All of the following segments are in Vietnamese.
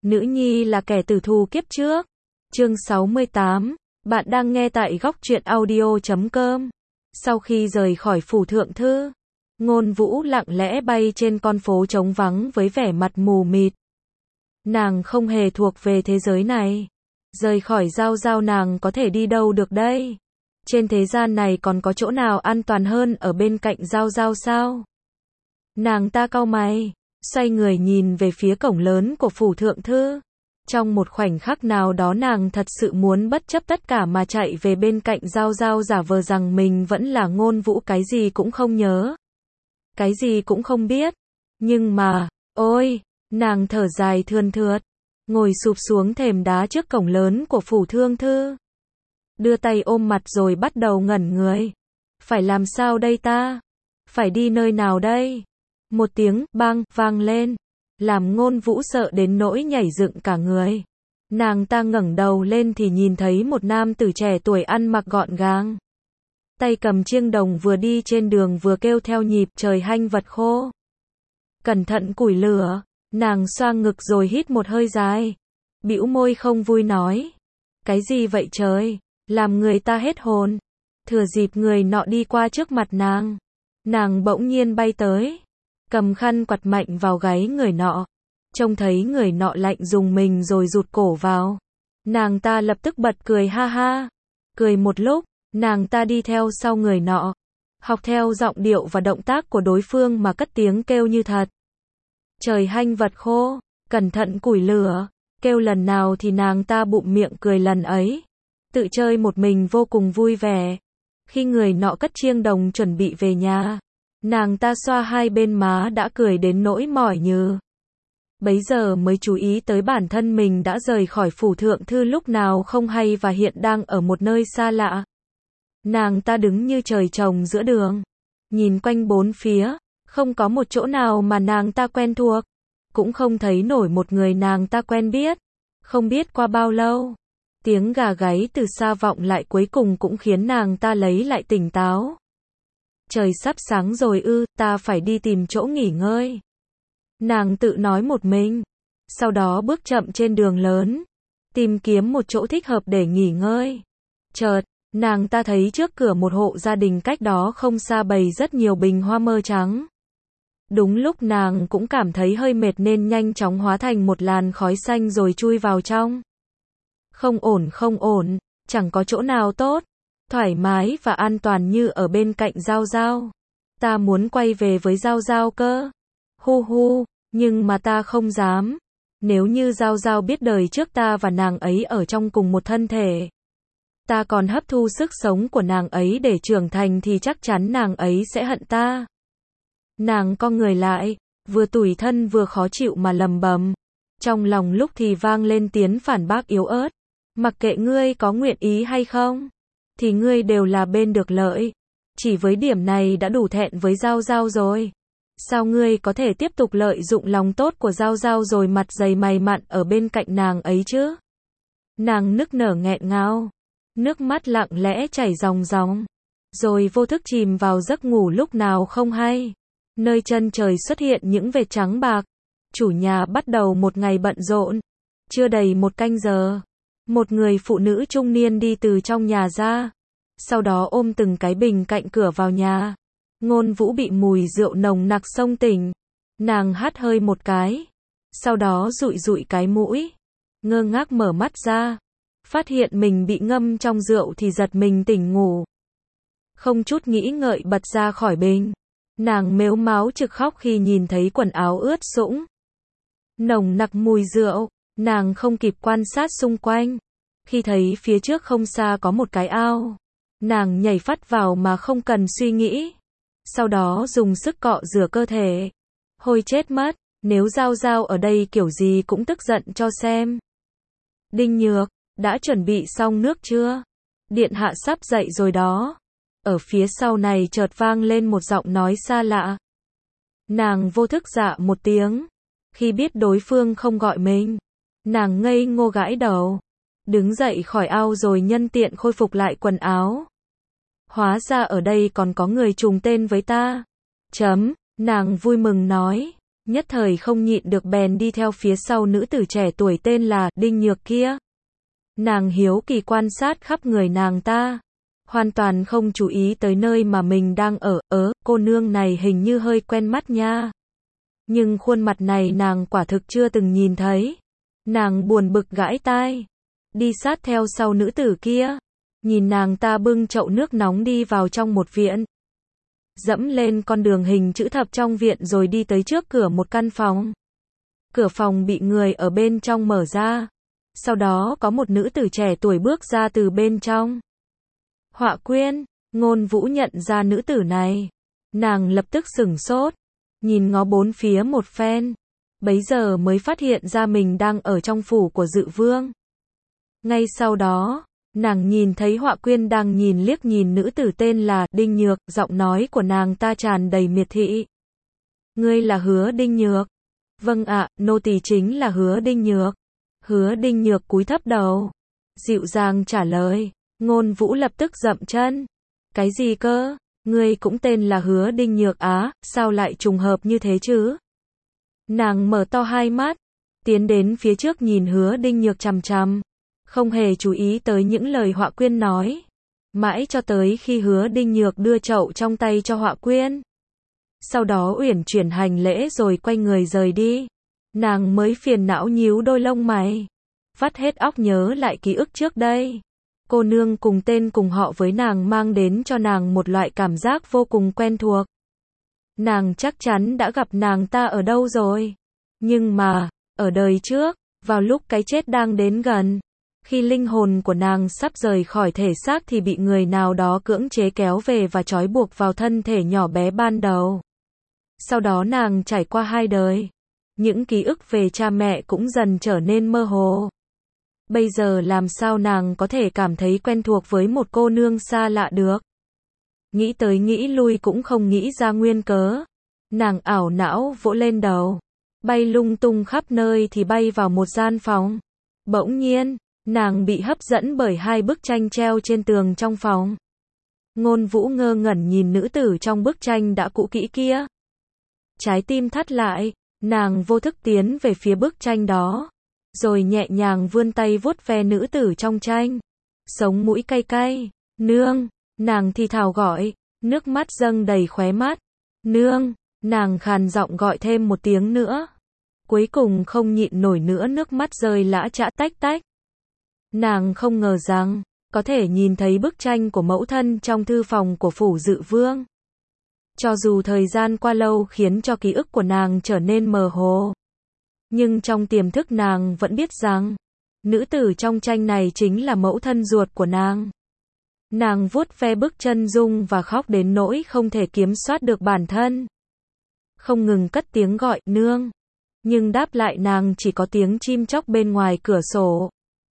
Nữ nhi là kẻ tử thù kiếp trước. Chương 68, bạn đang nghe tại góc truyện audio.com. Sau khi rời khỏi phủ thượng thư, Ngôn Vũ lặng lẽ bay trên con phố trống vắng với vẻ mặt mù mịt. Nàng không hề thuộc về thế giới này. Rời khỏi Giao Giao nàng có thể đi đâu được đây? Trên thế gian này còn có chỗ nào an toàn hơn ở bên cạnh Giao Giao sao? Nàng ta cau mày, xoay người nhìn về phía cổng lớn của phủ thượng thư. Trong một khoảnh khắc nào đó nàng thật sự muốn bất chấp tất cả mà chạy về bên cạnh Giao Giao, giả vờ rằng mình vẫn là Ngôn Vũ, cái gì cũng không nhớ, cái gì cũng không biết. Nhưng mà, ôi, nàng thở dài thườn thượt, ngồi sụp xuống thềm đá trước cổng lớn của phủ thượng thư. Đưa tay ôm mặt rồi bắt đầu ngẩn người. Phải làm sao đây ta? Phải đi nơi nào đây? Một tiếng bang vang lên, làm Ngôn Vũ sợ đến nỗi nhảy dựng cả người. Nàng ta ngẩng đầu lên thì nhìn thấy một nam tử trẻ tuổi ăn mặc gọn gàng, tay cầm chiêng đồng, vừa đi trên đường vừa kêu theo nhịp trời hanh vật khô. Cẩn thận củi lửa. Nàng xoa ngực rồi hít một hơi dài, bĩu môi không vui nói: cái gì vậy trời, làm người ta hết hồn. Thừa dịp người nọ đi qua trước mặt nàng bỗng nhiên bay tới, cầm khăn quặt mạnh vào gáy người nọ. Trông thấy người nọ lạnh rùng mình rồi rụt cổ vào. Nàng ta lập tức bật cười ha ha. Cười một lúc, nàng ta đi theo sau người nọ, học theo giọng điệu và động tác của đối phương mà cất tiếng kêu như thật: trời hanh vật khô, cẩn thận củi lửa. Kêu lần nào thì nàng ta bụm miệng cười lần ấy, tự chơi một mình vô cùng vui vẻ. Khi người nọ cất chiêng đồng chuẩn bị về nhà, nàng ta xoa hai bên má đã cười đến nỗi mỏi nhừ. Bấy giờ mới chú ý tới bản thân mình đã rời khỏi phủ thượng thư lúc nào không hay và hiện đang ở một nơi xa lạ. Nàng ta đứng như trời trồng giữa đường, nhìn quanh bốn phía, không có một chỗ nào mà nàng ta quen thuộc, cũng không thấy nổi một người nàng ta quen biết. Không biết qua bao lâu, tiếng gà gáy từ xa vọng lại, cuối cùng cũng khiến nàng ta lấy lại tỉnh táo. Trời sắp sáng rồi ư, ta phải đi tìm chỗ nghỉ ngơi. Nàng tự nói một mình, sau đó bước chậm trên đường lớn, tìm kiếm một chỗ thích hợp để nghỉ ngơi. Chợt, nàng ta thấy trước cửa một hộ gia đình cách đó không xa bày rất nhiều bình hoa mơ trắng. Đúng lúc nàng cũng cảm thấy hơi mệt nên nhanh chóng hóa thành một làn khói xanh rồi chui vào trong. Không ổn, chẳng có chỗ nào tốt, thoải mái và an toàn như ở bên cạnh Giao Giao. Ta muốn quay về với Giao Giao cơ. Hu, nhưng mà ta không dám. Nếu như Giao Giao biết đời trước ta và nàng ấy ở trong cùng một thân thể, ta còn hấp thu sức sống của nàng ấy để trưởng thành thì chắc chắn nàng ấy sẽ hận ta. Nàng co người lại, vừa tủi thân vừa khó chịu mà lầm bầm. Trong lòng lúc thì vang lên tiếng phản bác yếu ớt: mặc kệ ngươi có nguyện ý hay không, thì ngươi đều là bên được lợi. Chỉ với điểm này đã đủ thẹn với Giao Giao rồi. Sao ngươi có thể tiếp tục lợi dụng lòng tốt của Giao Giao rồi mặt dày mày mặn ở bên cạnh nàng ấy chứ? Nàng nức nở nghẹn ngào, nước mắt lặng lẽ chảy ròng ròng, rồi vô thức chìm vào giấc ngủ lúc nào không hay. Nơi chân trời xuất hiện những vệt trắng bạc. Chủ nhà bắt đầu một ngày bận rộn. Chưa đầy một canh giờ, một người phụ nữ trung niên đi từ trong nhà ra, sau đó ôm từng cái bình cạnh cửa vào nhà. Ngôn Vũ bị mùi rượu nồng nặc xông tỉnh. Nàng hắt hơi một cái, sau đó dụi dụi cái mũi, ngơ ngác mở mắt ra, phát hiện mình bị ngâm trong rượu thì giật mình tỉnh ngủ. Không chút nghĩ ngợi bật ra khỏi bình. Nàng mếu máo trực khóc khi nhìn thấy quần áo ướt sũng, nồng nặc mùi rượu. Nàng không kịp quan sát xung quanh. Khi thấy phía trước không xa có một cái ao, nàng nhảy phắt vào mà không cần suy nghĩ. Sau đó dùng sức cọ rửa cơ thể. Hôi chết mất, nếu Giao Giao ở đây kiểu gì cũng tức giận cho xem. Đinh Nhược, đã chuẩn bị xong nước chưa? Điện hạ sắp dậy rồi đó. Ở phía sau này chợt vang lên một giọng nói xa lạ. Nàng vô thức dạ một tiếng. Khi biết đối phương không gọi mình, nàng ngây ngô gãi đầu, đứng dậy khỏi ao rồi nhân tiện khôi phục lại quần áo. Hóa ra ở đây còn có người trùng tên với ta. Nàng vui mừng nói. nhất thời không nhịn được bèn đi theo phía sau nữ tử trẻ tuổi tên là Đinh Nhược kia. Nàng hiếu kỳ quan sát khắp người nàng ta, hoàn toàn không chú ý tới nơi mà mình đang ở. Cô nương này hình như hơi quen mắt nha. Nhưng khuôn mặt này nàng quả thực chưa từng nhìn thấy. Nàng buồn bực gãi tai, đi sát theo sau nữ tử kia, nhìn nàng ta bưng chậu nước nóng đi vào trong một viện, dẫm lên con đường hình chữ thập trong viện rồi đi tới trước cửa một căn phòng. Cửa phòng bị người ở bên trong mở ra, sau đó có một nữ tử trẻ tuổi bước ra từ bên trong. Họa Quyên. Ngôn Vũ nhận ra nữ tử này, nàng lập tức sửng sốt, nhìn ngó bốn phía một phen, bấy giờ mới phát hiện ra mình đang ở trong phủ của Dự Vương. Ngay sau đó, nàng nhìn thấy Họa Quyên đang liếc nhìn nữ tử tên là Đinh Nhược, giọng nói của nàng ta tràn đầy miệt thị. Ngươi là Hứa Đinh Nhược? Vâng ạ, nô tỳ chính là Hứa Đinh Nhược. Hứa Đinh Nhược cúi thấp đầu, dịu dàng trả lời. Ngôn Vũ lập tức dậm chân. Cái gì cơ? Ngươi cũng tên là Hứa Đinh Nhược á, sao lại trùng hợp như thế chứ? Nàng mở to hai mắt, tiến đến phía trước nhìn Hứa Đinh Nhược chằm chằm, không hề chú ý tới những lời Họa Quyên nói. Mãi cho tới khi Hứa Đinh Nhược đưa chậu trong tay cho Họa Quyên, sau đó uyển chuyển hành lễ rồi quay người rời đi, nàng mới phiền não nhíu đôi lông mày, vắt hết óc nhớ lại ký ức trước đây. Cô nương cùng tên cùng họ với nàng mang đến cho nàng một loại cảm giác vô cùng quen thuộc. Nàng chắc chắn đã gặp nàng ta ở đâu rồi. Nhưng mà, ở đời trước, vào lúc cái chết đang đến gần, khi linh hồn của nàng sắp rời khỏi thể xác thì bị người nào đó cưỡng chế kéo về và trói buộc vào thân thể nhỏ bé ban đầu. Sau đó nàng trải qua hai đời, những ký ức về cha mẹ cũng dần trở nên mơ hồ. Bây giờ làm sao nàng có thể cảm thấy quen thuộc với một cô nương xa lạ được? Nghĩ tới nghĩ lui cũng không nghĩ ra nguyên cớ. Nàng ảo não vỗ lên đầu, bay lung tung khắp nơi thì bay vào một gian phòng. Bỗng nhiên, nàng bị hấp dẫn bởi hai bức tranh treo trên tường trong phòng. Ngôn Vũ ngơ ngẩn nhìn nữ tử trong bức tranh đã cũ kỹ kia. Trái tim thắt lại, nàng vô thức tiến về phía bức tranh đó, rồi nhẹ nhàng vươn tay vuốt ve nữ tử trong tranh. Sống mũi cay cay. Nương, nàng thì thào gọi, nước mắt dâng đầy khóe mắt. Nương, nàng khàn giọng gọi thêm một tiếng nữa. Cuối cùng không nhịn nổi nữa, nước mắt rơi lã chã tách tách. Nàng không ngờ rằng, có thể nhìn thấy bức tranh của mẫu thân trong thư phòng của phủ Dự Vương. Cho dù thời gian qua lâu khiến cho ký ức của nàng trở nên mơ hồ, nhưng trong tiềm thức nàng vẫn biết rằng, nữ tử trong tranh này chính là mẫu thân ruột của nàng. Nàng vuốt ve bức chân dung và khóc đến nỗi không thể kiểm soát được bản thân. Không ngừng cất tiếng gọi, nương. Nhưng đáp lại nàng chỉ có tiếng chim chóc bên ngoài cửa sổ.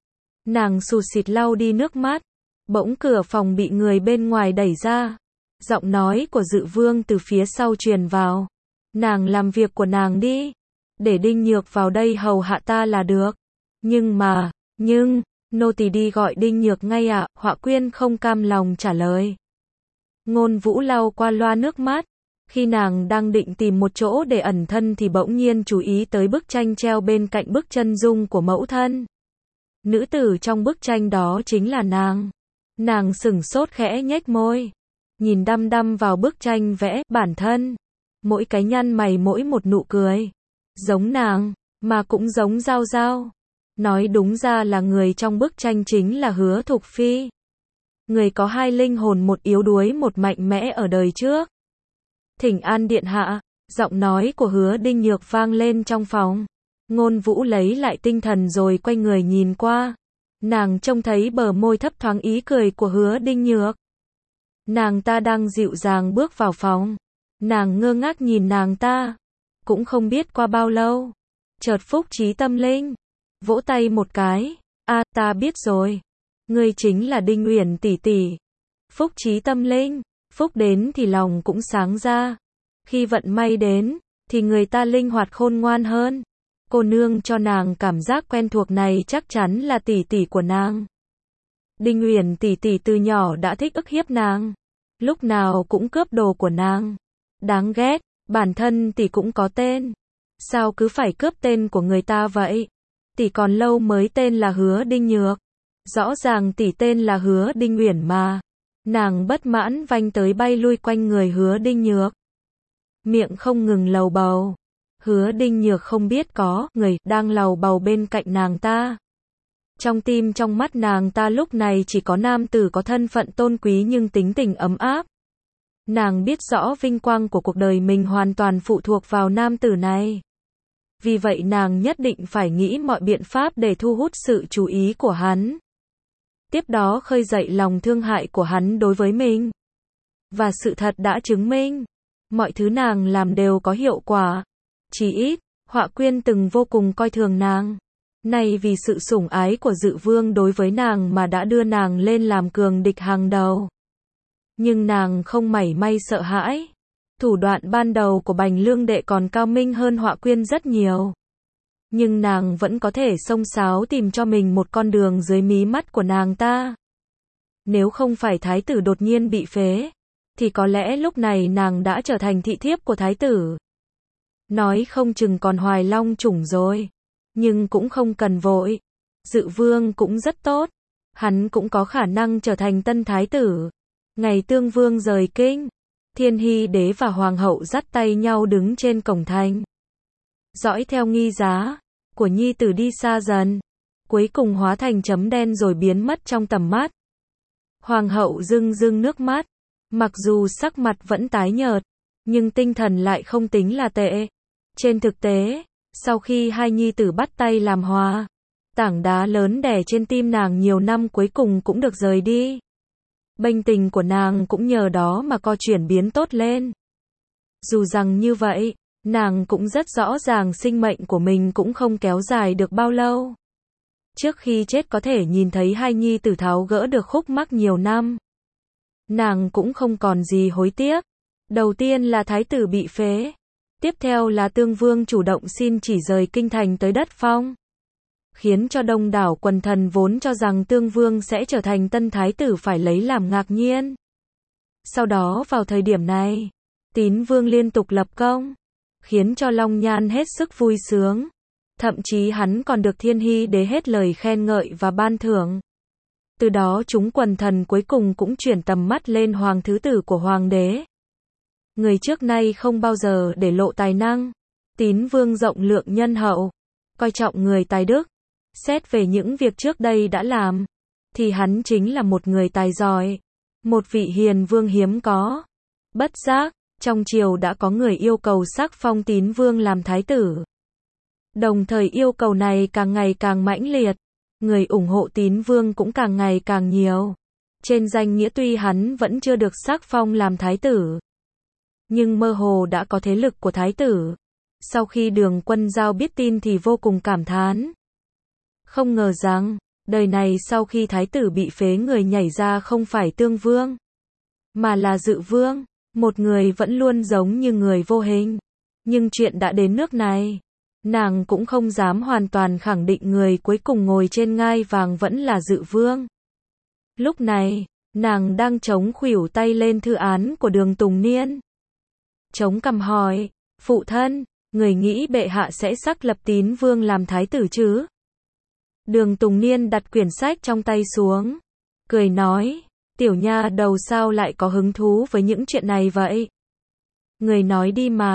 Nàng sụt sịt lau đi nước mắt. Bỗng cửa phòng bị người bên ngoài đẩy ra. Giọng nói của Dự Vương từ phía sau truyền vào. Nàng làm việc của nàng đi. Để Đinh Nhược vào đây hầu hạ ta là được. Nhưng, nô tỳ đi gọi Đinh Nhược ngay ạ, Họa Quyên không cam lòng trả lời. Ngôn Vũ lau qua loa nước mắt. Khi nàng đang định tìm một chỗ để ẩn thân thì bỗng nhiên chú ý tới bức tranh treo bên cạnh bức chân dung của mẫu thân. Nữ tử trong bức tranh đó chính là nàng. Nàng sửng sốt khẽ nhếch môi, nhìn đăm đăm vào bức tranh vẽ bản thân. Mỗi cái nhăn mày mỗi một nụ cười. Giống nàng, mà cũng giống Giao Giao. Nói đúng ra là người trong bức tranh chính là Hứa Thục Phi. Người có hai linh hồn, một yếu đuối một mạnh mẽ ở đời trước. Thỉnh an điện hạ, giọng nói của Hứa Đinh Nhược vang lên trong phòng. Ngôn Vũ lấy lại tinh thần rồi quay người nhìn qua. Nàng trông thấy bờ môi thấp thoáng ý cười của Hứa Đinh Nhược. Nàng ta đang dịu dàng bước vào phòng. Nàng ngơ ngác nhìn nàng ta. Cũng không biết qua bao lâu, chợt phúc trí tâm linh, vỗ tay một cái. Ta biết rồi. Ngươi chính là Đinh Uyển tỷ tỷ. Phúc trí tâm linh, phúc đến thì lòng cũng sáng ra. Khi vận may đến, thì người ta linh hoạt khôn ngoan hơn. Cô nương cho nàng cảm giác quen thuộc này chắc chắn là tỷ tỷ của nàng. Đinh Uyển tỷ tỷ từ nhỏ đã thích ức hiếp nàng. Lúc nào cũng cướp đồ của nàng. Đáng ghét, bản thân tỷ cũng có tên. Sao cứ phải cướp tên của người ta vậy? Tỷ còn lâu mới tên là Hứa Đinh Nhược. Rõ ràng tỷ tên là Hứa Đinh Uyển mà. Nàng bất mãn vanh tới bay lui quanh người Hứa Đinh Nhược. Miệng không ngừng lầu bầu. Hứa Đinh Nhược không biết có người đang lầu bầu bên cạnh nàng ta. Trong tim trong mắt nàng ta lúc này chỉ có nam tử có thân phận tôn quý nhưng tính tình ấm áp. Nàng biết rõ vinh quang của cuộc đời mình hoàn toàn phụ thuộc vào nam tử này. Vì vậy nàng nhất định phải nghĩ mọi biện pháp để thu hút sự chú ý của hắn. Tiếp đó khơi dậy lòng thương hại của hắn đối với mình. Và sự thật đã chứng minh, mọi thứ nàng làm đều có hiệu quả. Chỉ ít, Họa Quyên từng vô cùng coi thường nàng. Nay vì sự sủng ái của Dự Vương đối với nàng mà đã đưa nàng lên làm cường địch hàng đầu. Nhưng nàng không mảy may sợ hãi. Thủ đoạn ban đầu của Bành Lương Đệ còn cao minh hơn Họa Quyên rất nhiều. Nhưng nàng vẫn có thể xông xáo tìm cho mình một con đường dưới mí mắt của nàng ta. Nếu không phải thái tử đột nhiên bị phế, thì có lẽ lúc này nàng đã trở thành thị thiếp của thái tử. Nói không chừng còn Hoài Long chủng rồi. Nhưng cũng không cần vội. Dự Vương cũng rất tốt. Hắn cũng có khả năng trở thành tân thái tử. Ngày Tương Vương rời kinh, Thiên Hy Đế và Hoàng hậu dắt tay nhau đứng trên cổng thành. Dõi theo nghi giá của nhi tử đi xa dần. Cuối cùng hóa thành chấm đen rồi biến mất trong tầm mắt. Hoàng hậu rưng rưng nước mắt. Mặc dù sắc mặt vẫn tái nhợt, nhưng tinh thần lại không tính là tệ. Trên thực tế, sau khi hai nhi tử bắt tay làm hòa, tảng đá lớn đè trên tim nàng nhiều năm cuối cùng cũng được rời đi. Bệnh tình của nàng cũng nhờ đó mà có chuyển biến tốt lên. Dù rằng như vậy, nàng cũng rất rõ ràng sinh mệnh của mình cũng không kéo dài được bao lâu. Trước khi chết có thể nhìn thấy hai nhi tử tháo gỡ được khúc mắc nhiều năm. Nàng cũng không còn gì hối tiếc. Đầu tiên là thái tử bị phế. Tiếp theo là Tương Vương chủ động xin chỉ rời kinh thành tới đất Phong. Khiến cho đông đảo quần thần vốn cho rằng Tương Vương sẽ trở thành tân thái tử phải lấy làm ngạc nhiên. Sau đó vào thời điểm này, Tín Vương liên tục lập công, khiến cho Long Nhan hết sức vui sướng. Thậm chí hắn còn được Thiên Hy Đế hết lời khen ngợi và ban thưởng. Từ đó chúng quần thần cuối cùng cũng chuyển tầm mắt lên hoàng thứ tử của hoàng đế. Người trước nay không bao giờ để lộ tài năng. Tín Vương rộng lượng nhân hậu, coi trọng người tài đức. Xét về những việc trước đây đã làm, thì hắn chính là một người tài giỏi, một vị hiền vương hiếm có. Bất giác, trong triều đã có người yêu cầu sắc phong Tín Vương làm thái tử. Đồng thời yêu cầu này càng ngày càng mãnh liệt, người ủng hộ Tín Vương cũng càng ngày càng nhiều. Trên danh nghĩa tuy hắn vẫn chưa được sắc phong làm thái tử, nhưng mơ hồ đã có thế lực của thái tử. Sau khi Đường Quân Giao biết tin thì vô cùng cảm thán. Không ngờ rằng, đời này sau khi thái tử bị phế người nhảy ra không phải Tương Vương, mà là Dự Vương, một người vẫn luôn giống như người vô hình. Nhưng chuyện đã đến nước này, nàng cũng không dám hoàn toàn khẳng định người cuối cùng ngồi trên ngai vàng vẫn là Dự Vương. Lúc này, nàng đang chống khuỷu tay lên thư án của Đường Tùng Niên. Chống cằm hỏi, phụ thân, người nghĩ bệ hạ sẽ xác lập Tín Vương làm thái tử chứ? Đường Tùng Niên đặt quyển sách trong tay xuống, cười nói, tiểu nha đầu sao lại có hứng thú với những chuyện này vậy? Người nói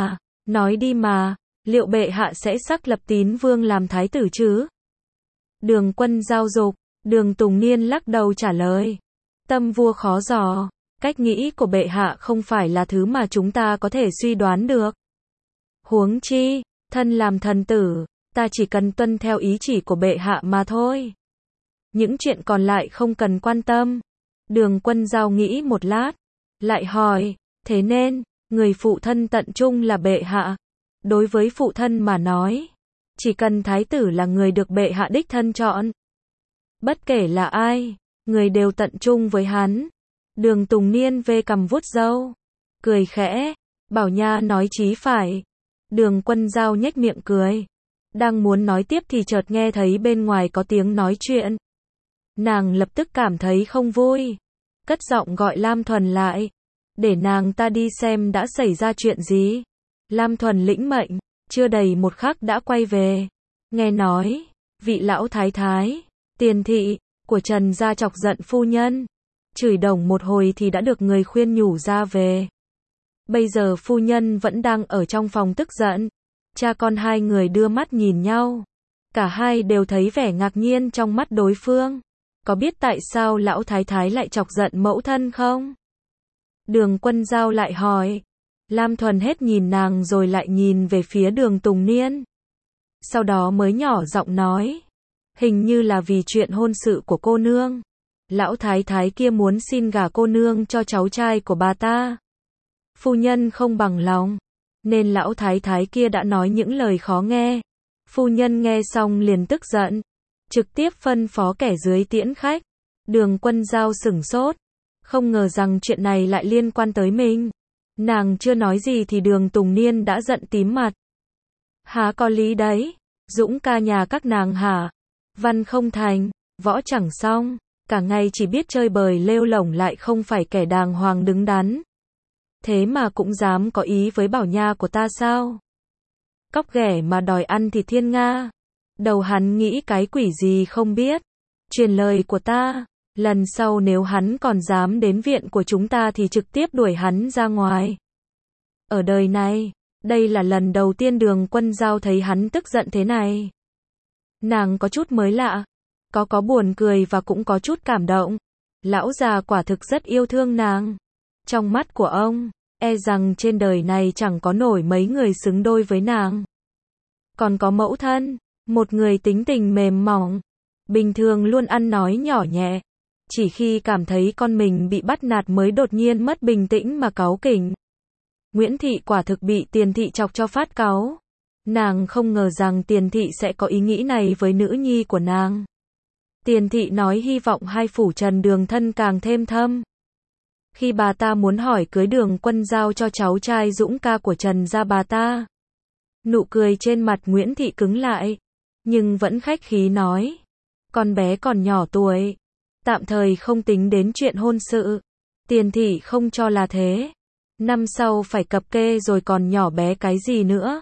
đi mà, liệu bệ hạ sẽ xác lập Tín Vương làm thái tử chứ? Đường Quân Giao dục, Đường Tùng Niên lắc đầu trả lời, tâm vua khó dò, cách nghĩ của bệ hạ không phải là thứ mà chúng ta có thể suy đoán được. Huống chi, thân làm thần tử, ta chỉ cần tuân theo ý chỉ của bệ hạ mà thôi. Những chuyện còn lại không cần quan tâm. Đường Quân Giao nghĩ một lát, lại hỏi, thế nên, người phụ thân tận trung là bệ hạ. Đối với phụ thân mà nói, chỉ cần thái tử là người được bệ hạ đích thân chọn. Bất kể là ai, người đều tận trung với hắn. Đường Tùng Niên vê cằm vuốt râu, cười khẽ, bảo nha nói chí phải. Đường Quân Giao nhếch miệng cười. Đang muốn nói tiếp thì chợt nghe thấy bên ngoài có tiếng nói chuyện. Nàng lập tức cảm thấy không vui, cất giọng gọi Lam Thuần lại, để nàng ta đi xem đã xảy ra chuyện gì. Lam Thuần lĩnh mệnh, chưa đầy một khắc đã quay về. Nghe nói, vị lão thái thái, tiền thị, của Trần gia chọc giận phu nhân. Chửi đồng một hồi thì đã được người khuyên nhủ ra về. Bây giờ phu nhân vẫn đang ở trong phòng tức giận. Cha con hai người đưa mắt nhìn nhau. Cả hai đều thấy vẻ ngạc nhiên trong mắt đối phương. Có biết tại sao lão thái thái lại chọc giận mẫu thân không? Đường Quân Giao lại hỏi. Lam Thuần hết nhìn nàng rồi lại nhìn về phía Đường Tùng Niên. Sau đó mới nhỏ giọng nói. Hình như là vì chuyện hôn sự của cô nương. Lão thái thái kia muốn xin gả cô nương cho cháu trai của bà ta. Phu nhân không bằng lòng, nên lão thái thái kia đã nói những lời khó nghe. Phu nhân nghe xong liền tức giận, trực tiếp phân phó kẻ dưới tiễn khách. Đường Quân Giao sửng sốt, không ngờ rằng chuyện này lại liên quan tới mình. Nàng chưa nói gì thì Đường Tùng Niên đã giận tím mặt. Há có lý đấy, Dũng ca nhà các nàng hả? Văn không thành, võ chẳng xong, cả ngày chỉ biết chơi bời lêu lổng lại không phải kẻ đàng hoàng đứng đắn. Thế mà cũng dám có ý với Bảo Nha của ta sao? Cóc ghẻ mà đòi ăn thịt thiên nga. Đầu hắn nghĩ cái quỷ gì không biết. Truyền lời của ta, lần sau nếu hắn còn dám đến viện của chúng ta thì trực tiếp đuổi hắn ra ngoài. Ở đời này, đây là lần đầu tiên Đường Quân Giao thấy hắn tức giận thế này. Nàng có chút mới lạ, có buồn cười và cũng có chút cảm động. Lão già quả thực rất yêu thương nàng. Trong mắt của ông, e rằng trên đời này chẳng có nổi mấy người xứng đôi với nàng. Còn có mẫu thân, một người tính tình mềm mỏng, bình thường luôn ăn nói nhỏ nhẹ, chỉ khi cảm thấy con mình bị bắt nạt mới đột nhiên mất bình tĩnh mà cáu kỉnh. Nguyễn Thị quả thực bị Tiền Thị chọc cho phát cáu. Nàng không ngờ rằng Tiền Thị sẽ có ý nghĩ này với nữ nhi của nàng. Tiền Thị nói hy vọng hai phủ Trần Đường thân càng thêm thâm. Khi bà ta muốn hỏi cưới Đường Quân Giao cho cháu trai Dũng ca của Trần gia bà ta. Nụ cười trên mặt Nguyễn Thị cứng lại, nhưng vẫn khách khí nói. Con bé còn nhỏ tuổi, tạm thời không tính đến chuyện hôn sự. Tiền Thị không cho là thế. Năm sau phải cập kê rồi còn nhỏ bé cái gì nữa.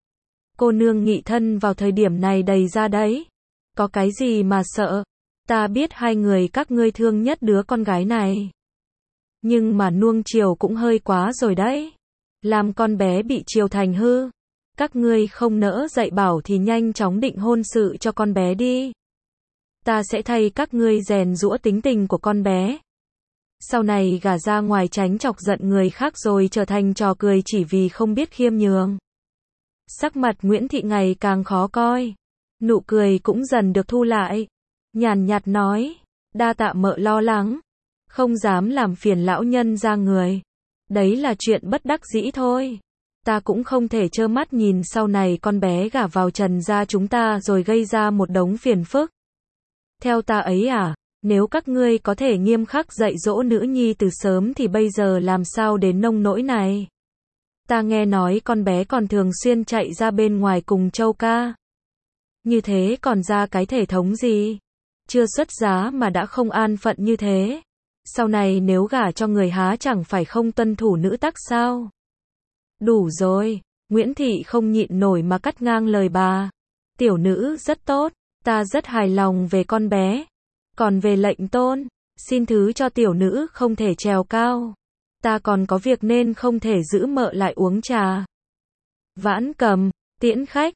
Cô nương nghị thân vào thời điểm này đầy ra đấy. Có cái gì mà sợ. Ta biết hai người các ngươi thương nhất đứa con gái này. Nhưng mà nuông chiều cũng hơi quá rồi đấy. Làm con bé bị chiều thành hư. Các ngươi không nỡ dạy bảo thì nhanh chóng định hôn sự cho con bé đi. Ta sẽ thay các ngươi rèn giũa tính tình của con bé. Sau này gả ra ngoài tránh chọc giận người khác rồi trở thành trò cười chỉ vì không biết khiêm nhường. Sắc mặt Nguyễn Thị ngày càng khó coi. Nụ cười cũng dần được thu lại. Nhàn nhạt nói, đa tạ mợ lo lắng. Không dám làm phiền lão nhân ra người. Đấy là chuyện bất đắc dĩ thôi. Ta cũng không thể trơ mắt nhìn sau này con bé gả vào Trần gia chúng ta rồi gây ra một đống phiền phức. Theo ta ấy à, nếu các ngươi có thể nghiêm khắc dạy dỗ nữ nhi từ sớm thì bây giờ làm sao đến nông nỗi này. Ta nghe nói con bé còn thường xuyên chạy ra bên ngoài cùng Châu ca. Như thế còn ra cái thể thống gì? Chưa xuất giá mà đã không an phận như thế. Sau này nếu gả cho người há chẳng phải không tuân thủ nữ tắc sao? Đủ rồi, Nguyễn Thị không nhịn nổi mà cắt ngang lời bà. Tiểu nữ rất tốt, ta rất hài lòng về con bé. Còn về lệnh tôn, xin thứ cho tiểu nữ không thể trèo cao. Ta còn có việc nên không thể giữ mợ lại uống trà. Vãn Cầm, tiễn khách,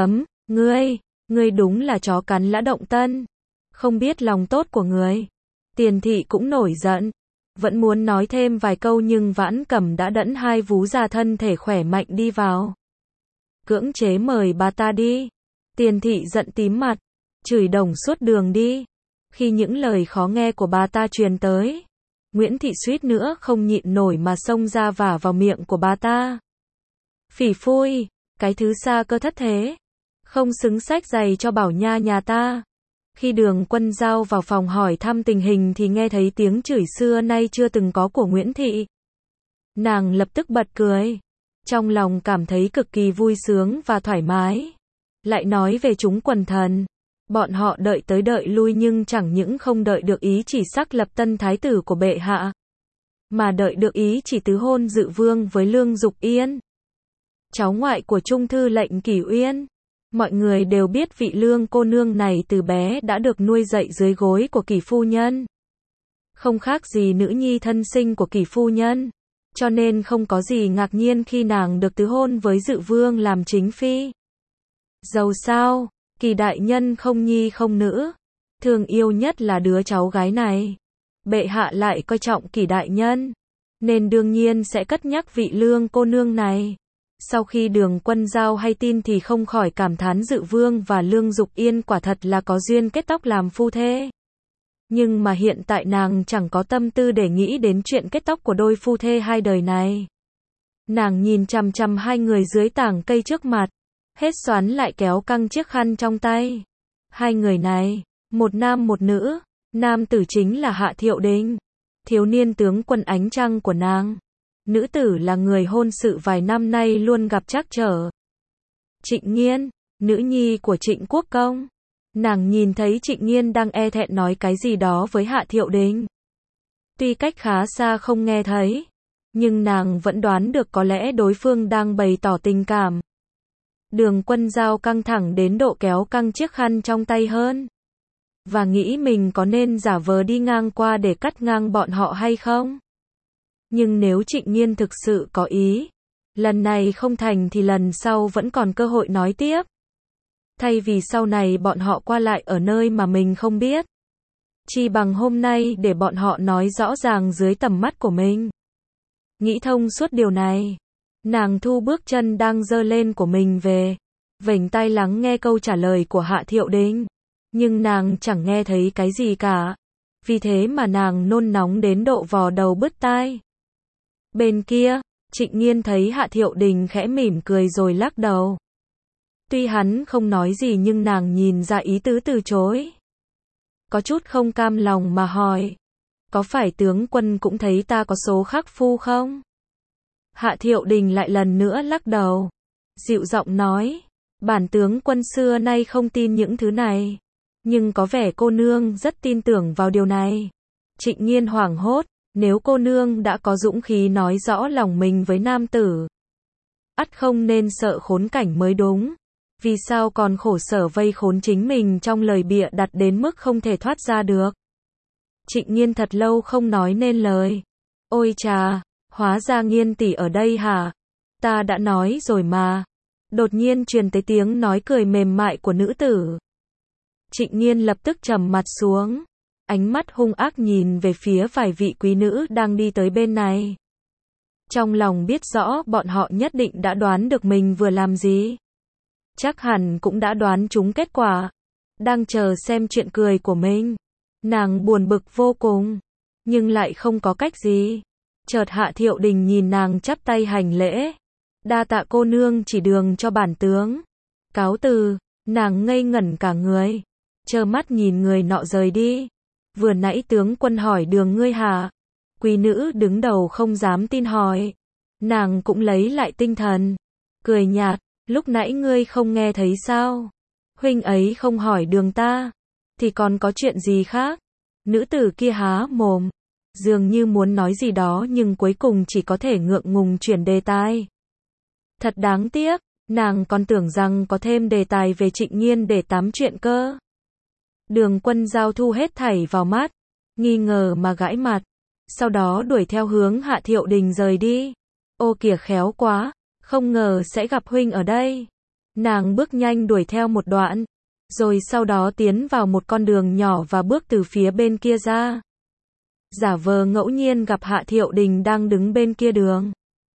ngươi đúng là chó cắn lã động tân. Không biết lòng tốt của người. Tiền Thị cũng nổi giận. Vẫn muốn nói thêm vài câu nhưng Vãn Cầm đã đẫn hai vú già thân thể khỏe mạnh đi vào. Cưỡng chế mời bà ta đi. Tiền Thị giận tím mặt, chửi đồng suốt đường đi. Khi những lời khó nghe của bà ta truyền tới, Nguyễn Thị suýt nữa không nhịn nổi mà xông ra vả vào miệng của bà ta. Phỉ phui, cái thứ xa cơ thất thế. Không xứng xách giày cho Bảo Nha nhà ta. Khi Đường Quân Giao vào phòng hỏi thăm tình hình thì nghe thấy tiếng chửi xưa nay chưa từng có của Nguyễn Thị. Nàng lập tức bật cười. Trong lòng cảm thấy cực kỳ vui sướng và thoải mái. Lại nói về chúng quần thần. Bọn họ đợi tới đợi lui nhưng chẳng những không đợi được ý chỉ sắc lập tân thái tử của bệ hạ. Mà đợi được ý chỉ tứ hôn Dự Vương với Lương Dục Yên. cháu ngoại của Trung thư lệnh Kỷ Uyên. Mọi người đều biết vị Lương cô nương này từ bé đã được nuôi dạy dưới gối của Kỷ phu nhân. Không khác gì nữ nhi thân sinh của Kỷ phu nhân, cho nên không có gì ngạc nhiên khi nàng được tứ hôn với Dự Vương làm chính phi. Dầu sao, Kỷ đại nhân không nhi không nữ, thương yêu nhất là đứa cháu gái này. Bệ hạ lại coi trọng Kỷ đại nhân, nên đương nhiên sẽ cất nhắc vị Lương cô nương này. Sau khi Đường Quân Giao hay tin thì không khỏi cảm thán Dự Vương và Lương Dục Yên quả thật là có duyên kết tóc làm phu thê. Nhưng mà hiện tại nàng chẳng có tâm tư để nghĩ đến chuyện kết tóc của đôi phu thê hai đời này. Nàng nhìn chằm chằm hai người dưới tảng cây trước mặt, hết xoắn lại kéo căng chiếc khăn trong tay. Hai người này, một nam một nữ, nam tử chính là Hạ Thiệu Đình, thiếu niên tướng quân ánh trăng của nàng. Nữ tử là người hôn sự vài năm nay luôn gặp trắc trở. Trịnh Nghiên, nữ nhi của Trịnh Quốc Công. Nàng nhìn thấy Trịnh Nghiên đang e thẹn nói cái gì đó với Hạ Thiệu Đình. Tuy cách khá xa không nghe thấy, nhưng nàng vẫn đoán được có lẽ đối phương đang bày tỏ tình cảm. Đường Quân Giao căng thẳng đến độ kéo căng chiếc khăn trong tay hơn, và nghĩ mình có nên giả vờ đi ngang qua để cắt ngang bọn họ hay không. Nhưng nếu Trịnh Nghiên thực sự có ý, lần này không thành thì lần sau vẫn còn cơ hội nói tiếp. Thay vì sau này bọn họ qua lại ở nơi mà mình không biết, chi bằng hôm nay để bọn họ nói rõ ràng dưới tầm mắt của mình. Nghĩ thông suốt điều này, nàng thu bước chân đang giơ lên của mình về, vểnh tai lắng nghe câu trả lời của Hạ Thiệu Đình. Nhưng nàng chẳng nghe thấy cái gì cả, vì thế mà nàng nôn nóng đến độ vò đầu bứt tai. Bên kia, Trịnh Nghiên thấy Hạ Thiệu Đình khẽ mỉm cười rồi lắc đầu. Tuy hắn không nói gì nhưng nàng nhìn ra ý tứ từ chối. Có chút không cam lòng mà hỏi, có phải tướng quân cũng thấy ta có số khắc phu không? Hạ Thiệu Đình lại lần nữa lắc đầu, dịu giọng nói, bản tướng quân xưa nay không tin những thứ này, nhưng có vẻ cô nương rất tin tưởng vào điều này. Trịnh Nghiên hoảng hốt, nếu cô nương đã có dũng khí nói rõ lòng mình với nam tử, ắt không nên sợ khốn cảnh mới đúng. Vì sao còn khổ sở vây khốn chính mình trong lời bịa đặt đến mức không thể thoát ra được? Trịnh Nghiên thật lâu không nói nên lời. Ôi chà, hóa ra Nghiên tỷ ở đây hả? Ta đã nói rồi mà. Đột nhiên truyền tới tiếng nói cười mềm mại của nữ tử. Trịnh Nghiên lập tức trầm mặt xuống, ánh mắt hung ác nhìn về phía vài vị quý nữ đang đi tới bên này. Trong lòng biết rõ bọn họ nhất định đã đoán được mình vừa làm gì. Chắc hẳn cũng đã đoán trúng kết quả, đang chờ xem chuyện cười của mình. Nàng buồn bực vô cùng, nhưng lại không có cách gì. Chợt Hạ Thiệu Đình nhìn nàng chắp tay hành lễ. Đa tạ cô nương chỉ đường cho bản tướng. Cáo từ, nàng ngây ngẩn cả người, trơ mắt nhìn người nọ rời đi. Vừa nãy tướng quân hỏi đường ngươi hả? Quý nữ đứng đầu không dám tin hỏi. Nàng cũng lấy lại tinh thần, cười nhạt. Lúc nãy ngươi không nghe thấy sao? Huynh ấy không hỏi đường ta, thì còn có chuyện gì khác? Nữ tử kia há mồm, dường như muốn nói gì đó nhưng cuối cùng chỉ có thể ngượng ngùng chuyển đề tài. Thật đáng tiếc, nàng còn tưởng rằng có thêm đề tài về Trịnh Nghiên để tám chuyện cơ. Đường Quân Giao thu hết thảy vào mắt, nghi ngờ mà gãi mặt, sau đó đuổi theo hướng Hạ Thiệu Đình rời đi. Ô kìa khéo quá, không ngờ sẽ gặp huynh ở đây. Nàng bước nhanh đuổi theo một đoạn, rồi sau đó tiến vào một con đường nhỏ và bước từ phía bên kia ra. Giả vờ ngẫu nhiên gặp Hạ Thiệu Đình đang đứng bên kia đường,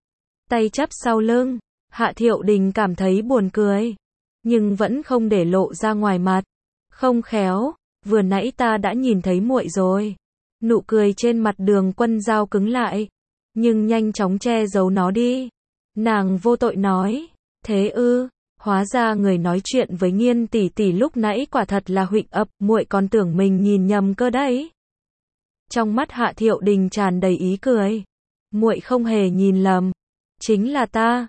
tay chắp sau lưng. Hạ Thiệu Đình cảm thấy buồn cười, nhưng vẫn không để lộ ra ngoài mặt. Không khéo, vừa nãy ta đã nhìn thấy muội rồi. Nụ cười trên mặt Đường Quân Giao cứng lại, nhưng nhanh chóng che giấu nó đi. Nàng vô tội nói, thế ư, hóa ra người nói chuyện với Nghiên tỷ tỷ lúc nãy quả thật là Huỵch Ập, muội còn tưởng mình nhìn nhầm cơ đấy. Trong mắt Hạ Thiệu Đình tràn đầy ý cười, muội không hề nhìn lầm, chính là ta.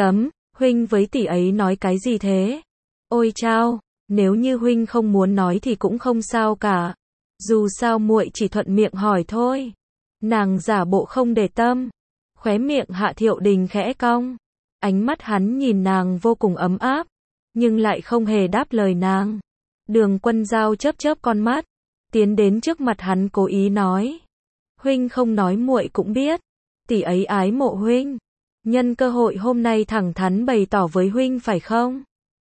Huynh với tỷ ấy nói cái gì thế? Ôi chao, nếu như huynh không muốn nói thì cũng không sao cả. Dù sao muội chỉ thuận miệng hỏi thôi. Nàng giả bộ không để tâm, khóe miệng Hạ Thiệu Đình khẽ cong, Ánh mắt hắn nhìn nàng vô cùng ấm áp, nhưng lại không hề đáp lời nàng. Đường Quân Dao chớp chớp con mắt, tiến đến trước mặt hắn cố ý nói. Huynh không nói muội cũng biết, tỷ ấy ái mộ huynh. Nhân cơ hội hôm nay thẳng thắn bày tỏ với huynh phải không?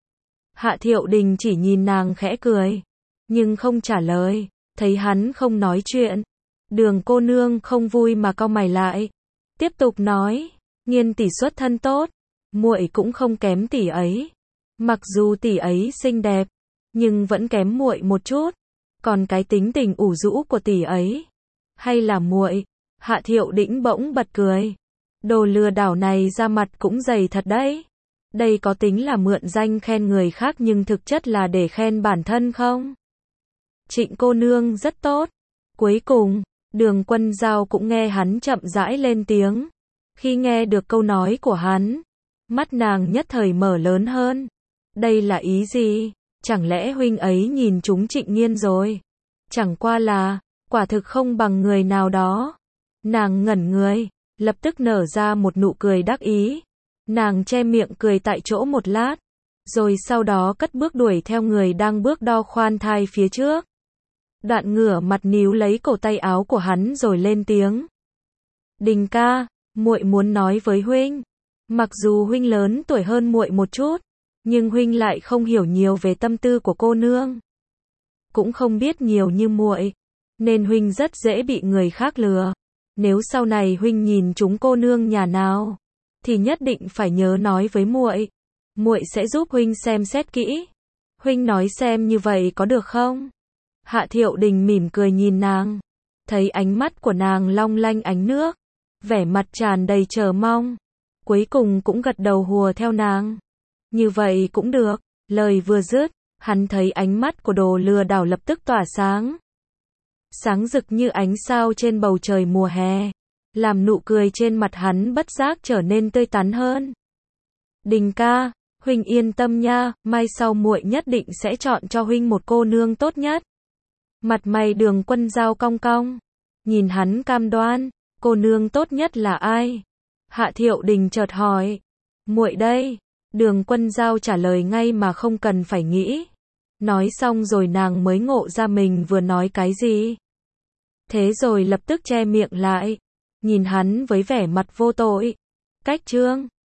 Hạ Thiệu Đình chỉ nhìn nàng khẽ cười, nhưng không trả lời, thấy hắn không nói chuyện. Đường cô nương không vui mà cau mày lại, tiếp tục nói, Nghiên tỷ xuất thân tốt, muội cũng không kém tỷ ấy. Mặc dù tỷ ấy xinh đẹp, nhưng vẫn kém muội một chút. Còn cái tính tình ủ rũ của tỷ ấy, hay là muội? Hạ Thiệu Đĩnh bỗng bật cười. Đồ lừa đảo này ra mặt cũng dày thật đấy. Đây có tính là mượn danh khen người khác nhưng thực chất là để khen bản thân không? Trịnh cô nương rất tốt. Cuối cùng, Đường Quân Dao cũng nghe hắn chậm rãi lên tiếng. Khi nghe được câu nói của hắn, mắt nàng nhất thời mở lớn hơn. Đây là ý gì? Chẳng lẽ huynh ấy nhìn trúng Trịnh Nghiên rồi? Chẳng qua là, quả thực không bằng người nào đó. Nàng ngẩn người, lập tức nở ra một nụ cười đắc ý. Nàng che miệng cười tại chỗ một lát, rồi sau đó cất bước đuổi theo người đang bước đo khoan thai phía trước. Đoạn ngửa mặt níu lấy cổ tay áo của hắn rồi lên tiếng. Đình ca, muội muốn nói với huynh. Mặc dù huynh lớn tuổi hơn muội một chút, nhưng huynh lại không hiểu nhiều về tâm tư của cô nương. Cũng không biết nhiều như muội, nên huynh rất dễ bị người khác lừa. Nếu sau này huynh nhìn chúng cô nương nhà nào, thì nhất định phải nhớ nói với muội. Muội sẽ giúp huynh xem xét kỹ. Huynh nói xem như vậy có được không? Hạ Thiệu Đình mỉm cười nhìn nàng, thấy ánh mắt của nàng long lanh ánh nước, vẻ mặt tràn đầy chờ mong, cuối cùng cũng gật đầu hùa theo nàng. Như vậy cũng được. Lời vừa dứt, hắn thấy ánh mắt của đồ lừa đảo lập tức tỏa sáng. Sáng rực như ánh sao trên bầu trời mùa hè, làm nụ cười trên mặt hắn bất giác trở nên tươi tắn hơn. Đình ca, huynh yên tâm nha, mai sau muội nhất định sẽ chọn cho huynh một cô nương tốt nhất. Mặt mày Đường Quân Dao cong cong, nhìn hắn cam đoan. Cô nương tốt nhất là ai? Hạ Thiệu Đình chợt hỏi. Muội đây. Đường Quân Dao trả lời ngay mà không cần phải nghĩ. Nói xong rồi nàng mới ngộ ra mình vừa nói cái gì. Thế rồi lập tức che miệng lại, nhìn hắn với vẻ mặt vô tội. Cách chương